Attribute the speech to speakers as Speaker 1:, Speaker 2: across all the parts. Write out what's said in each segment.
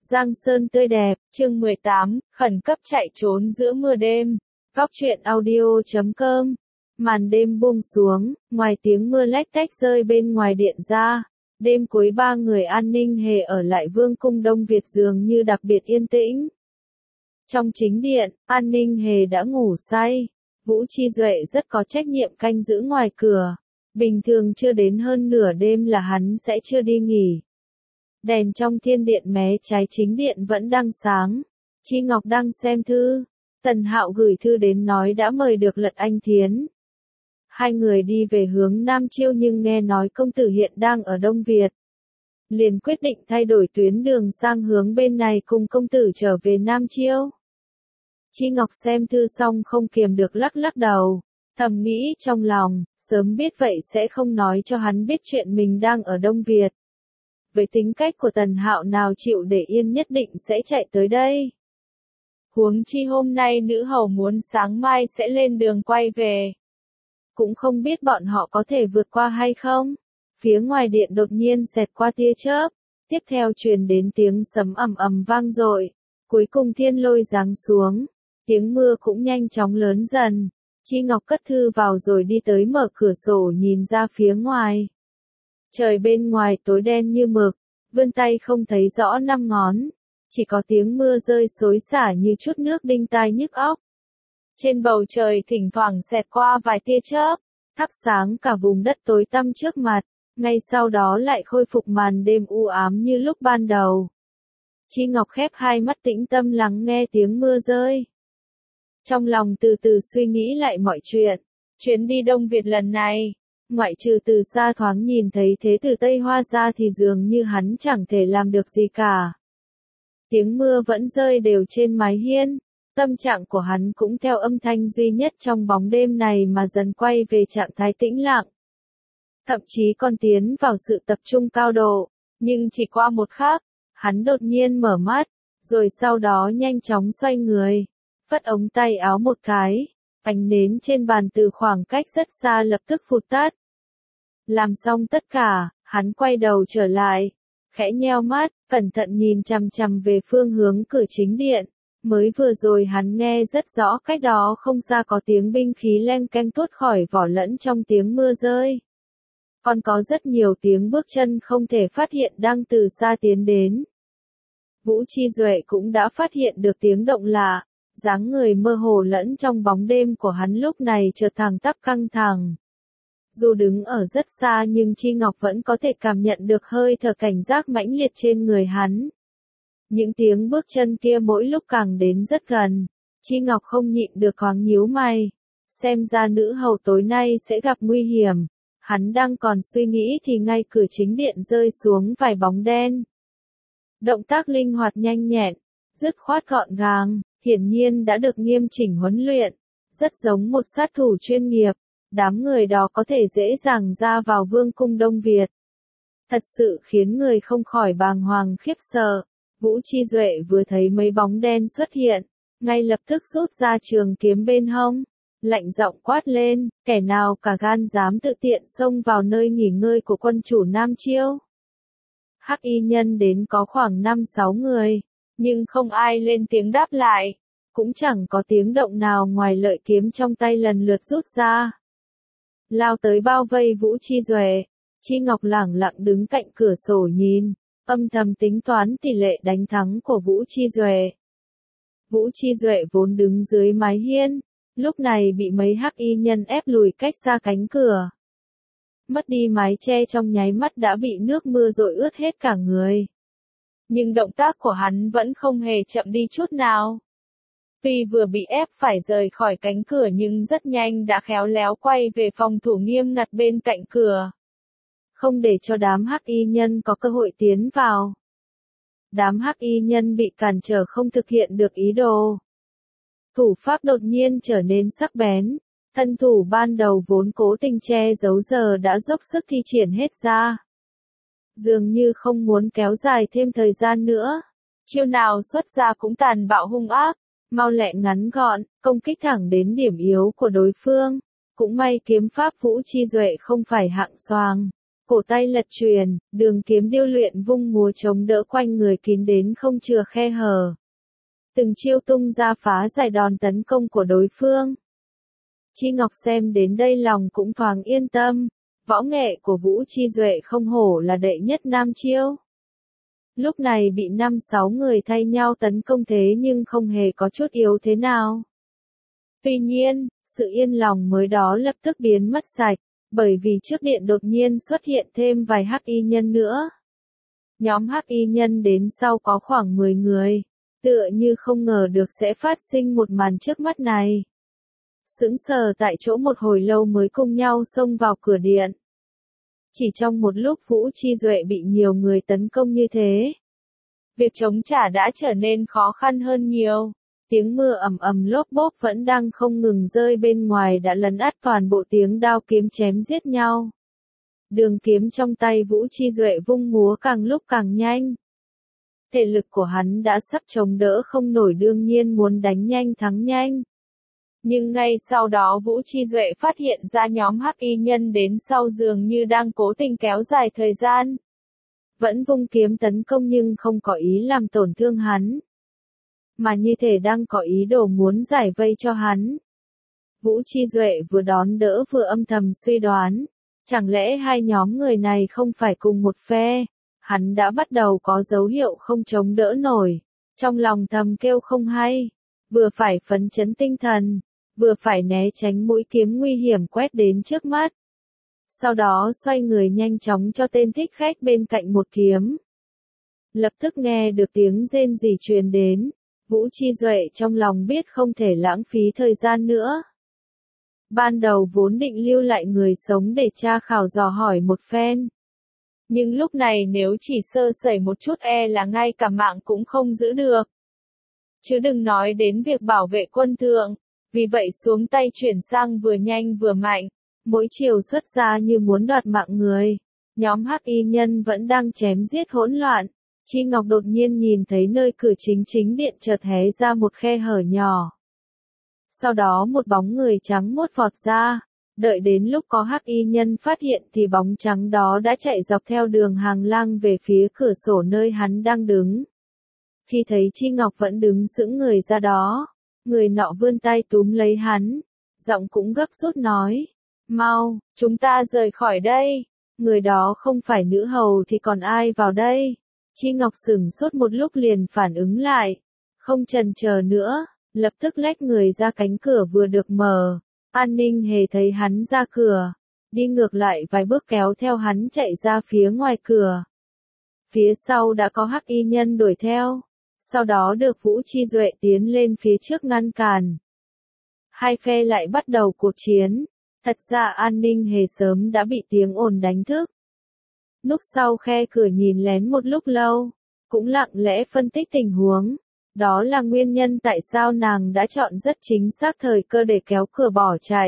Speaker 1: Giang Sơn tươi đẹp, chương 18, khẩn cấp chạy trốn giữa mưa đêm. Góc truyện audio.com. Màn đêm buông xuống, ngoài tiếng mưa lách tách rơi bên ngoài điện ra. Đêm cuối ba người An Ninh Hề ở lại Vương cung Đông Việt dường như đặc biệt yên tĩnh. Trong chính điện, An Ninh Hề đã ngủ say. Vũ Chi Duệ rất có trách nhiệm canh giữ ngoài cửa. Bình thường chưa đến hơn nửa đêm là hắn sẽ chưa đi nghỉ. Đèn trong thiên điện mé trái chính điện vẫn đang sáng. Chi Ngọc đang xem thư. Tần Hạo gửi thư đến nói đã mời được Lật Anh Thiến. Hai người đi về hướng Nam Chiêu nhưng nghe nói công tử hiện đang ở Đông Việt. Liền quyết định thay đổi tuyến đường sang hướng bên này cùng công tử trở về Nam Chiêu. Chi Ngọc xem thư xong không kiềm được lắc lắc đầu. Thầm nghĩ trong lòng, sớm biết vậy sẽ không nói cho hắn biết chuyện mình đang ở Đông Việt. Với tính cách của Tần Hạo nào chịu để yên nhất định sẽ chạy tới đây. Huống chi hôm nay nữ hầu muốn sáng mai sẽ lên đường quay về. Cũng không biết bọn họ có thể vượt qua hay không. Phía ngoài điện đột nhiên xẹt qua tia chớp. Tiếp theo truyền đến tiếng sấm ầm ầm vang dội. Cuối cùng thiên lôi giáng xuống. Tiếng mưa cũng nhanh chóng lớn dần. Chi Ngọc cất thư vào rồi đi tới mở cửa sổ nhìn ra phía ngoài. Trời bên ngoài tối đen như mực, vươn tay không thấy rõ năm ngón, chỉ có tiếng mưa rơi xối xả như chút nước đinh tai nhức óc. Trên bầu trời thỉnh thoảng xẹt qua vài tia chớp, thắp sáng cả vùng đất tối tăm trước mặt, ngay sau đó lại khôi phục màn đêm u ám như lúc ban đầu. Chi Ngọc khép hai mắt tĩnh tâm lắng nghe tiếng mưa rơi. Trong lòng từ từ suy nghĩ lại mọi chuyện, chuyến đi Đông Việt lần này. Ngoại trừ từ xa thoáng nhìn thấy thế tử Tây Hoa ra thì dường như hắn chẳng thể làm được gì cả. Tiếng mưa vẫn rơi đều trên mái hiên, tâm trạng của hắn cũng theo âm thanh duy nhất trong bóng đêm này mà dần quay về trạng thái tĩnh lặng. Thậm chí còn tiến vào sự tập trung cao độ, nhưng chỉ qua một khắc, hắn đột nhiên mở mắt, rồi sau đó nhanh chóng xoay người, phất ống tay áo một cái. Ánh nến trên bàn từ khoảng cách rất xa lập tức phụt tắt. Làm xong tất cả, hắn quay đầu trở lại, khẽ nheo mắt, cẩn thận nhìn chằm chằm về phương hướng cửa chính điện. Mới vừa rồi hắn nghe rất rõ cách đó không xa có tiếng binh khí len keng tuốt khỏi vỏ lẫn trong tiếng mưa rơi. Còn có rất nhiều tiếng bước chân không thể phát hiện đang từ xa tiến đến. Vũ Chi Duệ cũng đã phát hiện được tiếng động lạ. Dáng người mơ hồ lẫn trong bóng đêm của hắn lúc này chợt thẳng tắp căng thẳng. Dù đứng ở rất xa nhưng Chi Ngọc vẫn có thể cảm nhận được hơi thở cảnh giác mãnh liệt trên người hắn. Những tiếng bước chân kia mỗi lúc càng đến rất gần. Chi Ngọc không nhịn được thoáng nhíu mày. Xem ra nữ hầu tối nay sẽ gặp nguy hiểm. Hắn đang còn suy nghĩ thì ngay cửa chính điện rơi xuống vài bóng đen. Động tác linh hoạt nhanh nhẹn, dứt khoát gọn gàng. Hiển nhiên đã được nghiêm chỉnh huấn luyện, rất giống một sát thủ chuyên nghiệp, đám người đó có thể dễ dàng ra vào Vương cung Đông Việt. Thật sự khiến người không khỏi bàng hoàng khiếp sợ. Vũ Chi Duệ vừa thấy mấy bóng đen xuất hiện, ngay lập tức rút ra trường kiếm bên hông, lạnh giọng quát lên, kẻ nào cả gan dám tự tiện xông vào nơi nghỉ ngơi của quân chủ Nam Chiêu. Hắc y nhân đến có khoảng 5-6 người. Nhưng không ai lên tiếng đáp lại, cũng chẳng có tiếng động nào ngoài lợi kiếm trong tay lần lượt rút ra. Lao tới bao vây Vũ Chi Duệ, Chi Ngọc lẳng lặng đứng cạnh cửa sổ nhìn, âm thầm tính toán tỷ lệ đánh thắng của Vũ Chi Duệ. Vũ Chi Duệ vốn đứng dưới mái hiên, lúc này bị mấy hắc y nhân ép lùi cách xa cánh cửa. Mất đi mái che trong nháy mắt đã bị nước mưa dội ướt hết cả người. Nhưng động tác của hắn vẫn không hề chậm đi chút nào. Tuy vừa bị ép phải rời khỏi cánh cửa nhưng rất nhanh đã khéo léo quay về phòng thủ nghiêm ngặt bên cạnh cửa. Không để cho đám hắc y nhân có cơ hội tiến vào. Đám hắc y nhân bị cản trở không thực hiện được ý đồ. Thủ pháp đột nhiên trở nên sắc bén. Thân thủ ban đầu vốn cố tình che giấu giờ đã dốc sức thi triển hết ra. Dường như không muốn kéo dài thêm thời gian nữa. Chiêu nào xuất ra cũng tàn bạo hung ác, mau lẹ ngắn gọn, công kích thẳng đến điểm yếu của đối phương. Cũng may kiếm pháp Vũ Chi Duệ không phải hạng xoàng, Cổ tay lật truyền, đường kiếm điêu luyện vung múa chống đỡ quanh người kín đến không chừa khe hở. Từng chiêu tung ra phá giải đòn tấn công của đối phương. Chi Ngọc xem đến đây lòng cũng thoáng yên tâm, võ nghệ của Vũ Chi Duệ không hổ là đệ nhất Nam Chiêu. Lúc này bị 5-6 người thay nhau tấn công thế nhưng không hề có chút yếu thế nào. Tuy nhiên, sự yên lòng mới đó lập tức biến mất sạch, bởi vì trước điện đột nhiên xuất hiện thêm vài hắc y nhân nữa. Nhóm hắc y nhân đến sau có khoảng 10 người, tựa như không ngờ được sẽ phát sinh một màn trước mắt này. Sững sờ tại chỗ một hồi lâu mới cùng nhau xông vào cửa điện. Chỉ trong một lúc Vũ Chi Duệ bị nhiều người tấn công như thế, việc chống trả đã trở nên khó khăn hơn nhiều. Tiếng mưa ầm ầm lốp bốp vẫn đang không ngừng rơi bên ngoài đã lấn át toàn bộ tiếng đao kiếm chém giết nhau. Đường kiếm trong tay Vũ Chi Duệ vung múa càng lúc càng nhanh. Thể lực của hắn đã sắp chống đỡ không nổi, đương nhiên muốn đánh nhanh thắng nhanh. Nhưng ngay sau đó Vũ Chi Duệ phát hiện ra nhóm hắc y nhân đến sau dường như đang cố tình kéo dài thời gian. Vẫn vung kiếm tấn công nhưng không có ý làm tổn thương hắn, mà như thể đang có ý đồ muốn giải vây cho hắn. Vũ Chi Duệ vừa đón đỡ vừa âm thầm suy đoán, chẳng lẽ hai nhóm người này không phải cùng một phe? Hắn đã bắt đầu có dấu hiệu không chống đỡ nổi, trong lòng thầm kêu không hay, vừa phải phấn chấn tinh thần, vừa phải né tránh mũi kiếm nguy hiểm quét đến trước mắt. Sau đó xoay người nhanh chóng cho tên thích khách bên cạnh một kiếm. Lập tức nghe được tiếng rên rỉ truyền đến, Vũ Chi Duệ trong lòng biết không thể lãng phí thời gian nữa. Ban đầu vốn định lưu lại người sống để tra khảo dò hỏi một phen. Nhưng lúc này nếu chỉ sơ sẩy một chút e là ngay cả mạng cũng không giữ được. Chứ đừng nói đến việc bảo vệ quân thượng, vì vậy xuống tay chuyển sang vừa nhanh vừa mạnh, mỗi chiều xuất ra như muốn đoạt mạng người. Nhóm hắc y nhân vẫn đang chém giết hỗn loạn. Chi Ngọc đột nhiên nhìn thấy nơi cửa chính điện chợt hé ra một khe hở nhỏ. Sau đó một bóng người trắng muốt vọt ra, đợi đến lúc có hắc y nhân phát hiện thì bóng trắng đó đã chạy dọc theo đường hàng lang về phía cửa sổ nơi hắn đang đứng. Khi thấy Chi Ngọc vẫn đứng sững người ra đó, người nọ vươn tay túm lấy hắn, giọng cũng gấp rút nói, mau, chúng ta rời khỏi đây, người đó không phải nữ hầu thì còn ai vào đây? Chi Ngọc sửng sốt một lúc liền phản ứng lại, không chần chờ nữa, lập tức lách người ra cánh cửa vừa được mở. An Ninh Hề thấy hắn ra cửa, đi ngược lại vài bước kéo theo hắn chạy ra phía ngoài cửa. Phía sau đã có hắc y nhân đuổi theo, sau đó được Vũ Chi Duệ tiến lên phía trước ngăn cản. Hai phe lại bắt đầu cuộc chiến, thật ra An Ninh Hề sớm đã bị tiếng ồn đánh thức. Núp sau khe cửa nhìn lén một lúc lâu, cũng lặng lẽ phân tích tình huống. Đó là nguyên nhân tại sao nàng đã chọn rất chính xác thời cơ để kéo cửa bỏ chạy.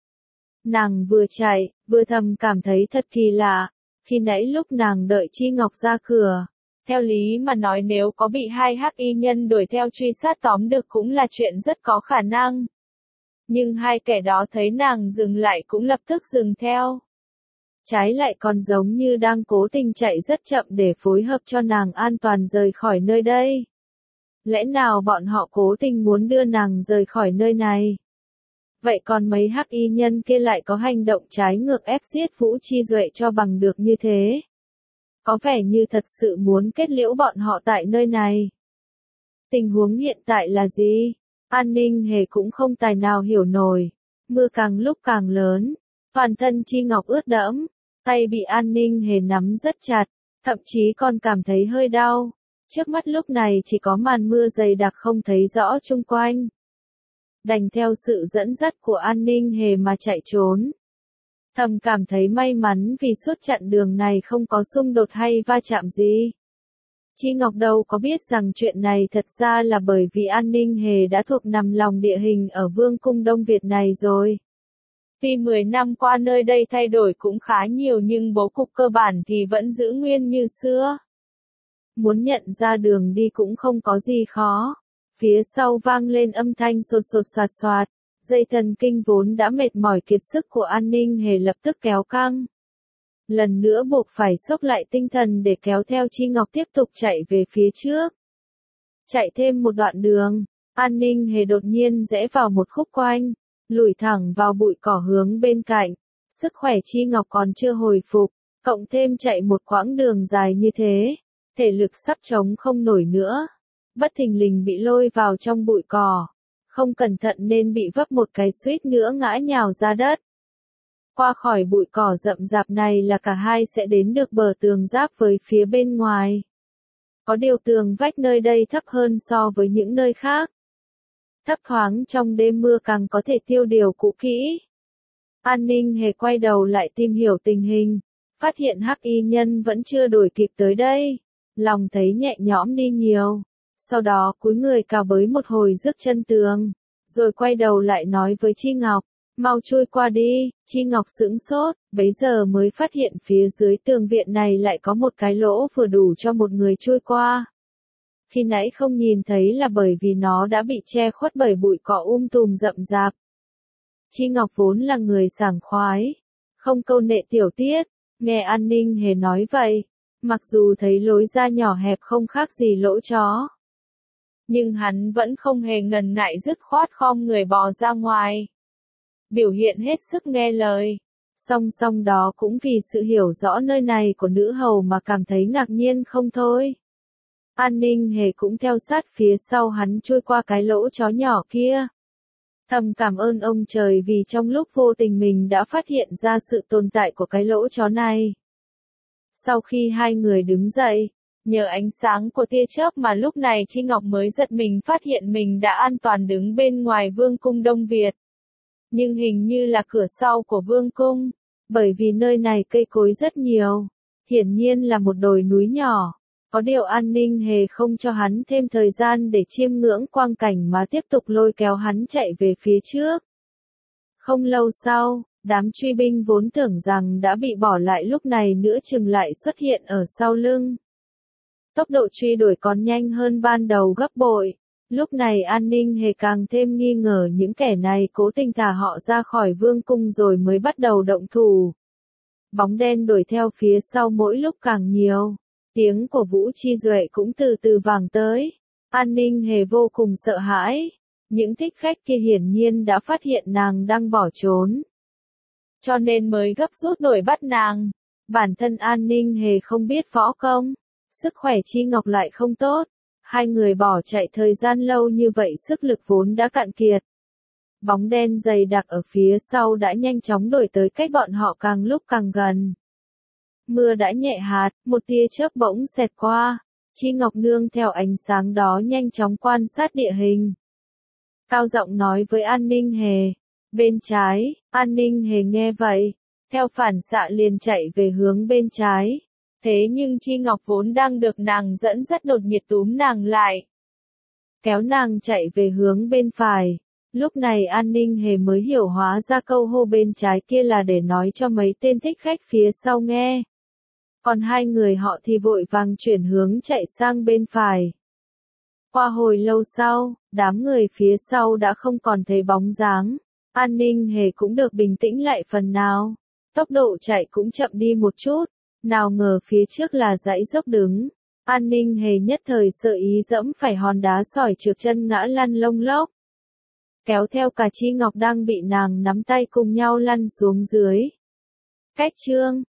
Speaker 1: Nàng vừa chạy, vừa thầm cảm thấy thật kỳ lạ, khi nãy lúc nàng đợi Chi Ngọc ra cửa. Theo lý mà nói nếu có bị hai hắc y nhân đuổi theo truy sát tóm được cũng là chuyện rất có khả năng. Nhưng hai kẻ đó thấy nàng dừng lại cũng lập tức dừng theo. Trái lại còn giống như đang cố tình chạy rất chậm để phối hợp cho nàng an toàn rời khỏi nơi đây. Lẽ nào bọn họ cố tình muốn đưa nàng rời khỏi nơi này? Vậy còn mấy hắc y nhân kia lại có hành động trái ngược ép giết Vũ Chi Duệ cho bằng được như thế? Có vẻ như thật sự muốn kết liễu bọn họ tại nơi này. Tình huống hiện tại là gì? An Ninh Hề cũng không tài nào hiểu nổi. Mưa càng lúc càng lớn, toàn thân Chi Ngọc ướt đẫm, tay bị An Ninh Hề nắm rất chặt, thậm chí còn cảm thấy hơi đau. Trước mắt lúc này chỉ có màn mưa dày đặc không thấy rõ chung quanh. Đành theo sự dẫn dắt của An Ninh Hề mà chạy trốn. Thầm cảm thấy may mắn vì suốt chặng đường này không có xung đột hay va chạm gì. Chi Ngọc đâu có biết rằng chuyện này thật ra là bởi vì An Ninh Hề đã thuộc nằm lòng địa hình ở Vương cung Đông Việt này rồi. Tuy 10 năm qua nơi đây thay đổi cũng khá nhiều nhưng bố cục cơ bản thì vẫn giữ nguyên như xưa. Muốn nhận ra đường đi cũng không có gì khó. Phía sau vang lên âm thanh sột sột soạt soạt, dây thần kinh vốn đã mệt mỏi kiệt sức của An Ninh Hề lập tức kéo căng. lần nữa buộc phải xốc lại tinh thần để kéo theo Chi Ngọc tiếp tục chạy về phía trước. Chạy thêm một đoạn đường, An Ninh Hề đột nhiên rẽ vào một khúc quanh, lủi thẳng vào bụi cỏ hướng bên cạnh. Sức khỏe Chi Ngọc còn chưa hồi phục, cộng thêm chạy một quãng đường dài như thế, thể lực sắp chống không nổi nữa. Bất thình lình bị lôi vào trong bụi cỏ, không cẩn thận nên bị vấp một cái suýt nữa ngã nhào ra đất. Qua khỏi bụi cỏ rậm rạp này là cả hai sẽ đến được bờ tường giáp với phía bên ngoài. Có điều tường vách nơi đây thấp hơn so với những nơi khác. Thấp thoáng trong đêm mưa càng có thể tiêu điều cũ kỹ. An Ninh Hề quay đầu lại tìm hiểu tình hình, phát hiện Hắc Y Nhân vẫn chưa đuổi kịp tới đây, lòng thấy nhẹ nhõm đi nhiều. Sau đó cúi người cào bới một hồi rước chân tường, rồi quay đầu lại nói với Chi Ngọc, mau chui qua đi. Chi Ngọc sững sốt, bấy giờ mới phát hiện phía dưới tường viện này lại có một cái lỗ vừa đủ cho một người chui qua. Khi nãy không nhìn thấy là bởi vì nó đã bị che khuất bởi bụi cỏ tùm rậm rạp. Chi Ngọc vốn là người sảng khoái, không câu nệ tiểu tiết, nghe An Ninh Hề nói vậy, mặc dù thấy lối ra nhỏ hẹp không khác gì lỗ chó, nhưng hắn vẫn không hề ngần ngại dứt khoát khom người bò ra ngoài. Biểu hiện hết sức nghe lời. Song song đó cũng vì sự hiểu rõ nơi này của nữ hầu mà cảm thấy ngạc nhiên không thôi. An Ninh Hề cũng theo sát phía sau hắn chui qua cái lỗ chó nhỏ kia. Thầm cảm ơn ông trời vì trong lúc vô tình mình đã phát hiện ra sự tồn tại của cái lỗ chó này. Sau khi hai người đứng dậy, nhờ ánh sáng của tia chớp mà lúc này Chi Ngọc mới giật mình phát hiện mình đã an toàn đứng bên ngoài Vương cung Đông Việt. Nhưng hình như là cửa sau của Vương cung, bởi vì nơi này cây cối rất nhiều, hiển nhiên là một đồi núi nhỏ. Có điều An Ninh Hề không cho hắn thêm thời gian để chiêm ngưỡng quang cảnh mà tiếp tục lôi kéo hắn chạy về phía trước. Không lâu sau, đám truy binh vốn tưởng rằng đã bị bỏ lại lúc này nữa chừng lại xuất hiện ở sau lưng. Tốc độ truy đuổi còn nhanh hơn ban đầu gấp bội. Lúc này An Ninh Hề càng thêm nghi ngờ những kẻ này cố tình thả họ ra khỏi vương cung rồi mới bắt đầu động thủ. Bóng đen đuổi theo phía sau mỗi lúc càng nhiều. Tiếng của Vũ Chi Duệ cũng từ từ vang tới. An Ninh Hề vô cùng sợ hãi. Những thích khách kia hiển nhiên đã phát hiện nàng đang bỏ trốn, cho nên mới gấp rút đuổi bắt nàng. Bản thân An Ninh Hề không biết võ công, sức khỏe Chi Ngọc lại không tốt. Hai người bỏ chạy thời gian lâu như vậy sức lực vốn đã cạn kiệt. Bóng đen dày đặc ở phía sau đã nhanh chóng đuổi tới cách bọn họ càng lúc càng gần. Mưa đã nhẹ hạt, một tia chớp bỗng xẹt qua. Chi Ngọc nương theo ánh sáng đó nhanh chóng quan sát địa hình. Cao giọng nói với An Ninh Hề. Bên trái. An Ninh Hề nghe vậy, theo phản xạ liền chạy về hướng bên trái. Thế nhưng Chi Ngọc vốn đang được nàng dẫn dắt đột nhiệt túm nàng lại, kéo nàng chạy về hướng bên phải. Lúc này An Ninh Hề mới hiểu hóa ra câu hô bên trái kia là để nói cho mấy tên thích khách phía sau nghe. Còn hai người họ thì vội vàng chuyển hướng chạy sang bên phải. Qua hồi lâu sau, đám người phía sau đã không còn thấy bóng dáng. An Ninh Hề cũng được bình tĩnh lại phần nào. Tốc độ chạy cũng chậm đi một chút. Nào ngờ phía trước là dãy dốc đứng. An Ninh Hề nhất thời sợ ý dẫm phải hòn đá sỏi trượt chân ngã lăn lông lốc. Kéo theo cả Chi Ngọc đang bị nàng nắm tay cùng nhau lăn xuống dưới. Cách chương